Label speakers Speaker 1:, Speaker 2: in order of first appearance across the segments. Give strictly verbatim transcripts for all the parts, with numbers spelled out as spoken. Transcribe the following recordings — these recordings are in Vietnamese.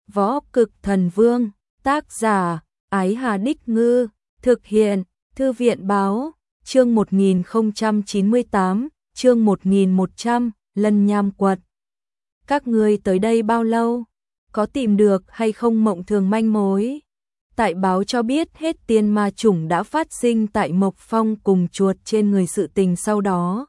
Speaker 1: Võ Cực Thần Vương, tác giả, Ái Hà Đích Ngư, thực hiện, Thư viện Báo, chương một nghìn không trăm chín mươi tám, chương một nghìn một trăm, Lân Nham Quật. Các ngươi tới đây bao lâu? Có tìm được hay không mộng thường manh mối? Tại báo cho biết hết tiên ma chủng đã phát sinh tại Mộc Phong cùng chuột trên người sự tình sau đó.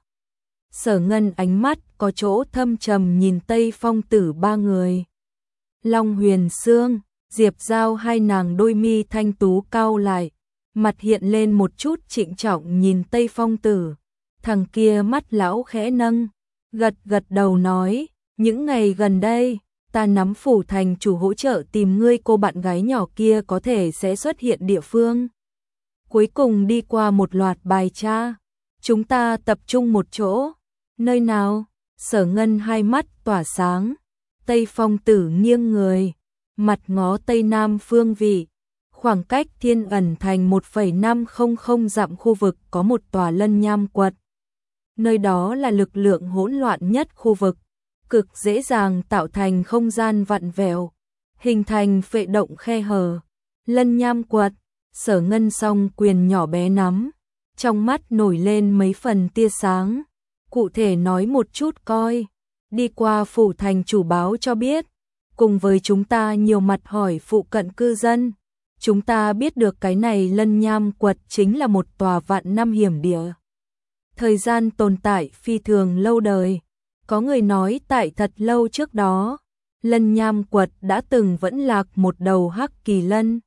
Speaker 1: Sở Ngân ánh mắt có chỗ thâm trầm nhìn Tây Phong Tử ba người. Long Huyền Sương, Diệp Giao hai nàng đôi mi thanh tú cau lại, mặt hiện lên một chút trịnh trọng nhìn Tây Phong Tử. Thằng kia mắt lão khẽ nâng, gật gật đầu nói, những ngày gần đây, ta nắm phủ thành chủ hỗ trợ tìm ngươi cô bạn gái nhỏ kia có thể sẽ xuất hiện địa phương. Cuối cùng đi qua một loạt bài tra, chúng ta tập trung một chỗ. Nơi nào? Sở Ngân hai mắt tỏa sáng. Tây Phong Tử nghiêng người, mặt ngó tây nam phương vị. Khoảng cách Thiên Ẩn Thành một phẩy năm không không dặm khu vực có một tòa Lân Nham Quật. Nơi đó là lực lượng hỗn loạn nhất khu vực, cực dễ dàng tạo thành không gian vặn vẹo, hình thành phệ động khe hở. Lân Nham Quật, Sở Ngân song quyền nhỏ bé nắm, trong mắt nổi lên mấy phần tia sáng. Cụ thể nói một chút coi. Đi qua phủ thành chủ báo cho biết, cùng với chúng ta nhiều mặt hỏi phụ cận cư dân, chúng ta biết được cái này Lân Nham Quật chính là một tòa vạn năm hiểm địa. Thời gian tồn tại phi thường lâu đời. Có người nói tại thật lâu trước đó, Lân Nham Quật đã từng vẫn lạc một đầu Hắc Kỳ Lân.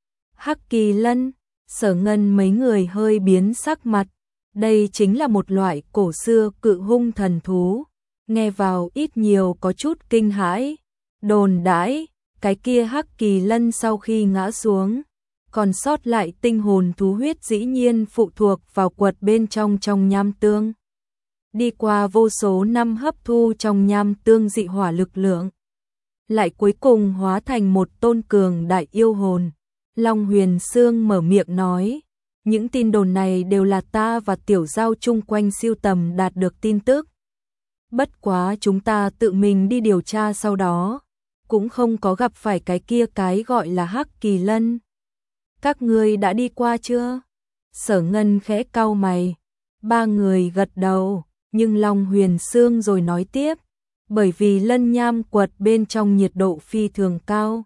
Speaker 1: Hắc Kỳ Lân, Sở Ngân mấy người hơi biến sắc mặt. Đây chính là một loại cổ xưa cự hung thần thú. Nghe vào ít nhiều có chút kinh hãi. Đồn đãi, cái kia Hắc Kỳ Lân sau khi ngã xuống, còn sót lại tinh hồn thú huyết dĩ nhiên phụ thuộc vào quật bên trong trong nham tương. Đi qua vô số năm hấp thu trong nham tương dị hỏa lực lượng, lại cuối cùng hóa thành một tôn cường đại yêu hồn. Long Huyền Sương mở miệng nói, những tin đồn này đều là ta và Tiểu Giao chung quanh siêu tầm đạt được tin tức. Bất quá chúng ta tự mình đi điều tra sau đó, cũng không có gặp phải cái kia cái gọi là Hắc Kỳ Lân. Các ngươi đã đi qua chưa? Sở Ngân khẽ cau mày. Ba người gật đầu, nhưng Long Huyền Sương rồi nói tiếp, bởi vì Lân Nham Quật bên trong nhiệt độ phi thường cao.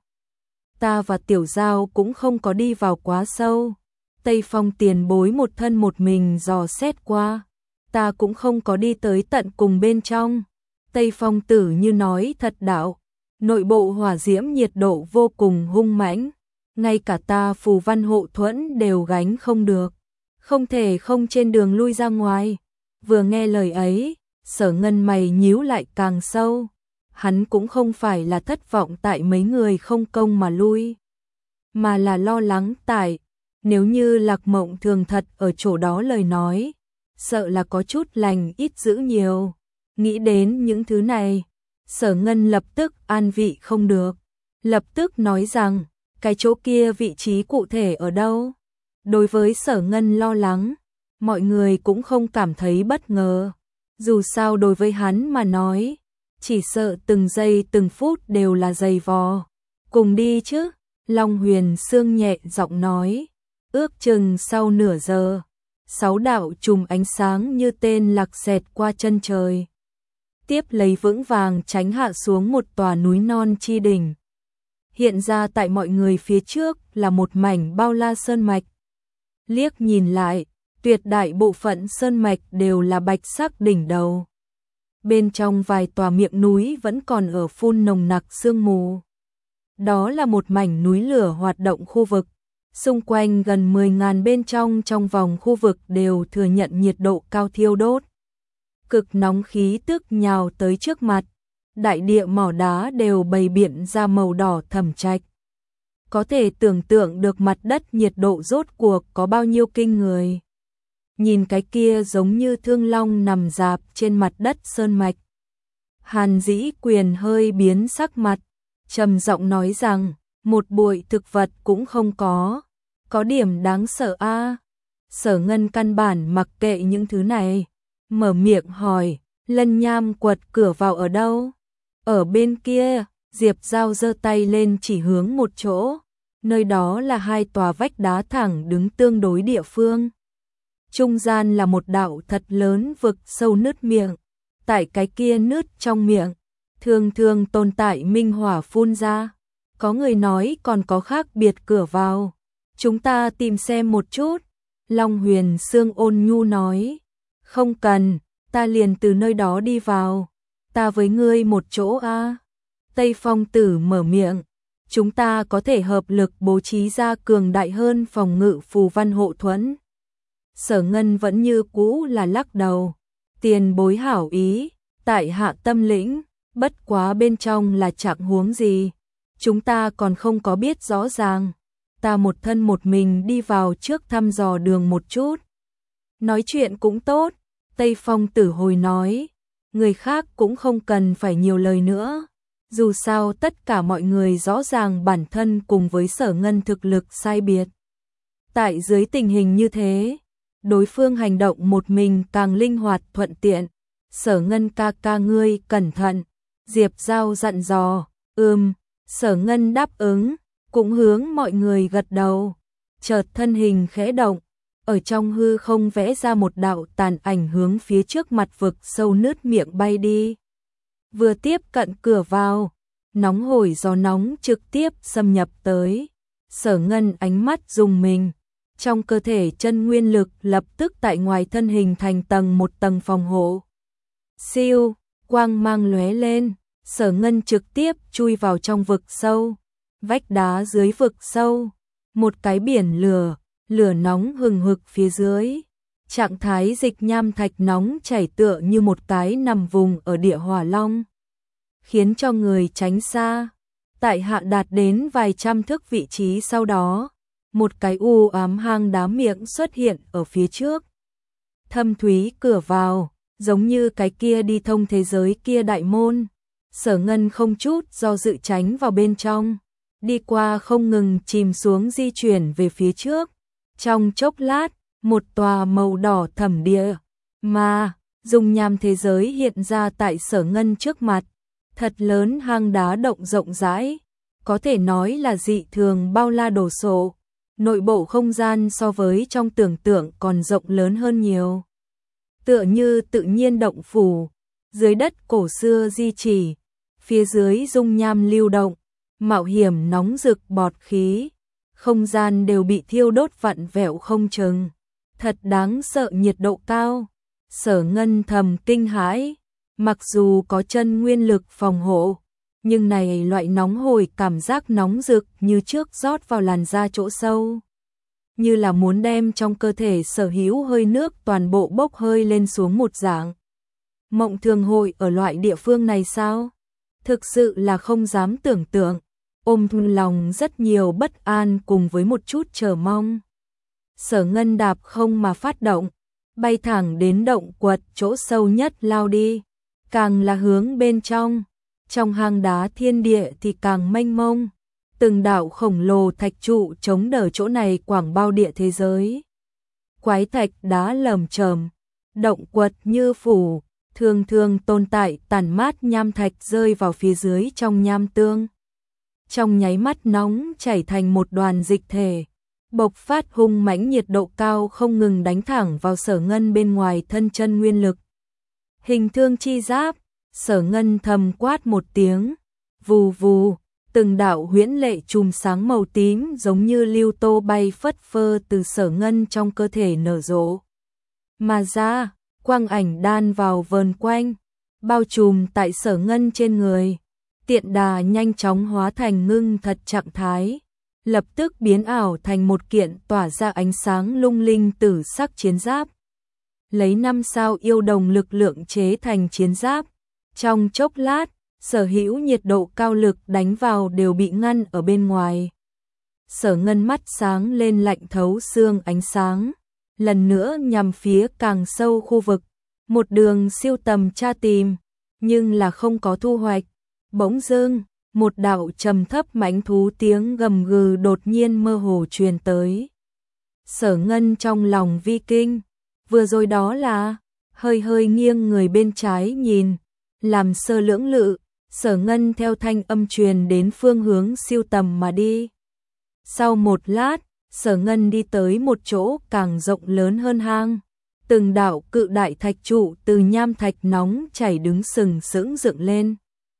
Speaker 1: Ta và Tiểu Giao cũng không có đi vào quá sâu. Tây Phong tiền bối một thân một mình dò xét qua, ta cũng không có đi tới tận cùng bên trong. Tây Phong Tử như nói thật đạo, nội bộ hỏa diễm nhiệt độ vô cùng hung mãnh, ngay cả ta phù văn hộ thuẫn đều gánh không được, không thể không trên đường lui ra ngoài. Vừa nghe lời ấy, Sở Ngân mày nhíu lại càng sâu. Hắn cũng không phải là thất vọng tại mấy người không công mà lui, mà là lo lắng tại nếu như Lạc Mộng Thường thật ở chỗ đó lời nói, sợ là có chút lành ít dữ nhiều. Nghĩ đến những thứ này, Sở Ngân lập tức an vị không được, lập tức nói rằng, cái chỗ kia vị trí cụ thể ở đâu? Đối với Sở Ngân lo lắng, mọi người cũng không cảm thấy bất ngờ. Dù sao đối với hắn mà nói, chỉ sợ từng giây từng phút đều là dày vò. Cùng đi chứ? Long Huyền Sương nhẹ giọng nói. Ước chừng sau nửa giờ, sáu đạo chùm ánh sáng như tên lạc xẹt qua chân trời, tiếp lấy vững vàng tránh hạ xuống một tòa núi non chi đỉnh. Hiện ra tại mọi người phía trước là một mảnh bao la sơn mạch. Liếc nhìn lại, tuyệt đại bộ phận sơn mạch đều là bạch sắc đỉnh đầu. Bên trong vài tòa miệng núi vẫn còn ở phun nồng nặc sương mù. Đó là một mảnh núi lửa hoạt động khu vực. Xung quanh gần mười nghìn bên trong trong vòng khu vực đều thừa nhận nhiệt độ cao thiêu đốt. Cực nóng khí tức nhào tới trước mặt. Đại địa mỏ đá đều bày biện ra màu đỏ thẫm trạch. Có thể tưởng tượng được mặt đất nhiệt độ rốt cuộc có bao nhiêu kinh người. Nhìn cái kia giống như thương long nằm rạp trên mặt đất sơn mạch. Hàn Dĩ Quyền hơi biến sắc mặt, trầm giọng nói rằng, một bụi thực vật cũng không có, có điểm đáng sợ a. À? Sở Ngân căn bản mặc kệ những thứ này, mở miệng hỏi, Lân Nham Quật cửa vào ở đâu? Ở bên kia, Diệp Giao giơ tay lên chỉ hướng một chỗ, nơi đó là hai tòa vách đá thẳng đứng tương đối địa phương. Trung gian là một đạo thật lớn vực sâu nứt miệng, tại cái kia nứt trong miệng, thường thường tồn tại minh hỏa phun ra. Có người nói còn có khác biệt cửa vào. Chúng ta tìm xem một chút. Long Huyền Sương ôn nhu nói. Không cần, ta liền từ nơi đó đi vào. Ta với ngươi một chỗ a. Tây Phong Tử mở miệng. Chúng ta có thể hợp lực bố trí ra cường đại hơn phòng ngự phù văn hộ thuẫn. Sở Ngân vẫn như cũ là lắc đầu. Tiền bối hảo ý, tại hạ tâm lĩnh, bất quá bên trong là trạng huống gì. Chúng ta còn không có biết rõ ràng. Ta một thân một mình đi vào trước thăm dò đường một chút. Nói chuyện cũng tốt, Tây Phong Tử hồi nói. Người khác cũng không cần phải nhiều lời nữa. Dù sao tất cả mọi người rõ ràng bản thân cùng với Sở Ngân thực lực sai biệt. Tại dưới tình hình như thế, đối phương hành động một mình càng linh hoạt thuận tiện. Sở Ngân ca ca ngươi cẩn thận. Diệp Giao dặn dò. Ừm. Sở Ngân đáp ứng, cũng hướng mọi người gật đầu. Chợt thân hình khẽ động, ở trong hư không vẽ ra một đạo tàn ảnh hướng phía trước mặt vực sâu nứt miệng bay đi. Vừa tiếp cận cửa vào, nóng hổi gió nóng trực tiếp xâm nhập tới. Sở Ngân ánh mắt rùng mình, trong cơ thể chân nguyên lực lập tức tại ngoài thân hình thành tầng một tầng phòng hộ. Siêu, quang mang lóe lên. Sở Ngân trực tiếp chui vào trong vực sâu, vách đá dưới vực sâu, một cái biển lửa, lửa nóng hừng hực phía dưới. Trạng thái dịch nham thạch nóng chảy tựa như một cái nằm vùng ở địa hỏa long, khiến cho người tránh xa. Tại hạ đạt đến vài trăm thước vị trí sau đó, một cái u ám hang đá miệng xuất hiện ở phía trước. Thâm thúy cửa vào, giống như cái kia đi thông thế giới kia đại môn. Sở Ngân không chút do dự tránh vào bên trong, đi qua không ngừng chìm xuống di chuyển về phía trước. Trong chốc lát, một tòa màu đỏ thẫm địa mà dung nham thế giới hiện ra tại Sở Ngân trước mặt. Thật lớn hang đá động rộng rãi, có thể nói là dị thường bao la đồ sộ. Nội bộ không gian so với trong tưởng tượng còn rộng lớn hơn nhiều. Tựa như tự nhiên động phủ, dưới đất cổ xưa di chỉ, phía dưới dung nham lưu động, mạo hiểm nóng rực bọt khí, không gian đều bị thiêu đốt vặn vẹo không chừng, thật đáng sợ nhiệt độ cao. Sở Ngân thầm kinh hãi, mặc dù có chân nguyên lực phòng hộ, nhưng này loại nóng hổi cảm giác nóng rực như trước rót vào làn da chỗ sâu, như là muốn đem trong cơ thể sở hữu hơi nước toàn bộ bốc hơi lên xuống một dạng. Mộng thường hội ở loại địa phương này sao? Thực sự là không dám tưởng tượng, ôm lòng rất nhiều bất an cùng với một chút chờ mong. Sở Ngân đạp không mà phát động, bay thẳng đến động quật chỗ sâu nhất lao đi, càng là hướng bên trong, trong hang đá thiên địa thì càng mênh mông, từng đạo khổng lồ thạch trụ chống đỡ chỗ này quảng bao địa thế giới. Quái thạch đá lởm chởm, động quật như phủ, thường thường tồn tại tàn mát nham thạch rơi vào phía dưới trong nham tương. Trong nháy mắt nóng chảy thành một đoàn dịch thể, bộc phát hung mãnh nhiệt độ cao không ngừng đánh thẳng vào Sở Ngân bên ngoài thân chân nguyên lực. Hình thương chi giáp, Sở Ngân thầm quát một tiếng, vù vù, từng đạo huyễn lệ chùm sáng màu tím giống như lưu tô bay phất phơ từ Sở Ngân trong cơ thể nở rộ mà ra. Quang ảnh đan vào vờn quanh, bao trùm tại Sở Ngân trên người. Tiện đà nhanh chóng hóa thành ngưng thật trạng thái, lập tức biến ảo thành một kiện tỏa ra ánh sáng lung linh tử sắc chiến giáp. Lấy năm sao yêu đồng lực lượng chế thành chiến giáp, trong chốc lát, sở hữu nhiệt độ cao lực đánh vào đều bị ngăn ở bên ngoài. Sở Ngân mắt sáng lên lạnh thấu xương ánh sáng, lần nữa nhằm phía càng sâu khu vực, một đường siêu tầm tra tìm, nhưng là không có thu hoạch. Bỗng dưng, một đạo trầm thấp mãnh thú tiếng gầm gừ đột nhiên mơ hồ truyền tới. Sở Ngân trong lòng vi kinh, vừa rồi đó là, hơi hơi nghiêng người bên trái nhìn, làm sơ lưỡng lự, Sở Ngân theo thanh âm truyền đến phương hướng siêu tầm mà đi. Sau một lát, Sở Ngân đi tới một chỗ càng rộng lớn hơn hang. Từng đạo cự đại thạch trụ từ nham thạch nóng chảy đứng sừng sững dựng lên.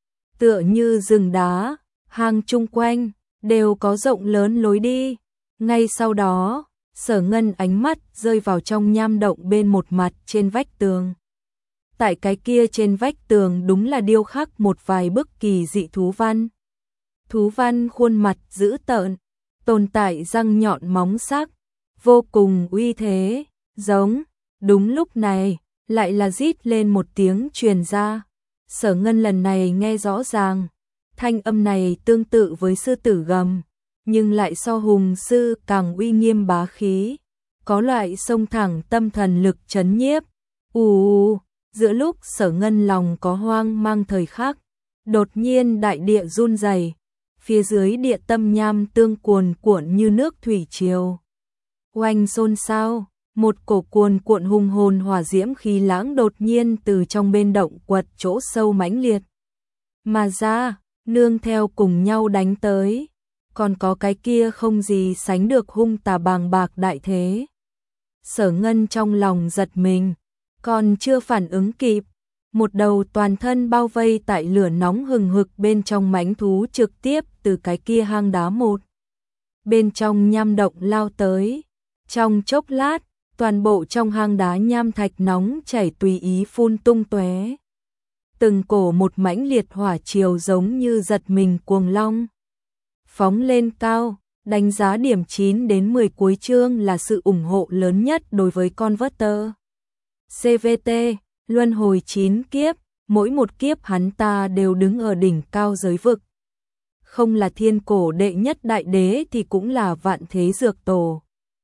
Speaker 1: Tựa như rừng đá, hang chung quanh đều có rộng lớn lối đi. Ngay sau đó, Sở Ngân ánh mắt rơi vào trong nham động bên một mặt trên vách tường. Tại cái kia trên vách tường đúng là điêu khắc một vài bức kỳ dị thú văn. Thú văn khuôn mặt dữ tợn, tồn tại răng nhọn móng sắc, vô cùng uy thế, giống. Đúng lúc này, lại là rít lên một tiếng truyền ra. Sở Ngân lần này nghe rõ ràng, thanh âm này tương tự với sư tử gầm, nhưng lại so hùng sư càng uy nghiêm bá khí, có loại xông thẳng tâm thần lực chấn nhiếp. Ù, giữa lúc Sở Ngân lòng có hoang mang thời khắc, đột nhiên đại địa run rẩy, phía dưới địa tâm nham tương cuồn cuộn như nước thủy triều. Oanh xôn xao, một cổ cuồn cuộn hùng hồn hỏa diễm khí lãng đột nhiên từ trong bên động quật chỗ sâu mãnh liệt mà ra, nương theo cùng nhau đánh tới. Còn có cái kia không gì sánh được hung tà bàng bạc đại thế. Sở Ngân trong lòng giật mình, còn chưa phản ứng kịp, một đầu toàn thân bao vây tại lửa nóng hừng hực bên trong mãnh thú trực tiếp từ cái kia hang đá một bên trong nham động lao tới. Trong chốc lát, toàn bộ trong hang đá nham thạch nóng chảy tùy ý phun tung tóe. Từng cổ một mãnh liệt hỏa triều giống như giật mình cuồng long. Phóng lên cao, đánh giá điểm chín đến mười cuối chương là sự ủng hộ lớn nhất đối với Converter. xê vê tê, luân hồi chín kiếp, mỗi một kiếp hắn ta đều đứng ở đỉnh cao giới vực. Không là thiên cổ đệ nhất đại đế thì cũng là vạn thế dược tổ.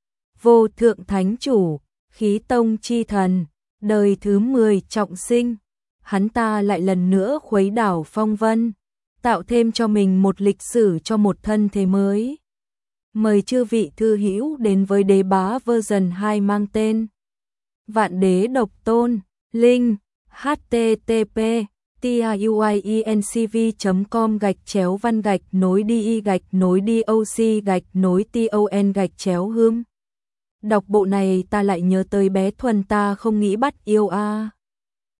Speaker 1: Vô thượng thánh chủ, khí tông chi thần, đời thứ mười trọng sinh. Hắn ta lại lần nữa khuấy đảo phong vân, tạo thêm cho mình một lịch sử cho một thân thế mới. Mời chư vị thư hữu đến với đế bá version hai mang tên Vạn Đế Độc Tôn, link http tiuiencv chấm com gạch chéo văn gạch nối đi gạch nối đi oc gạch nối ton gạch chéo hương. Đọc bộ này ta lại nhớ tới bé Thuần ta không nghĩ bắt yêu a.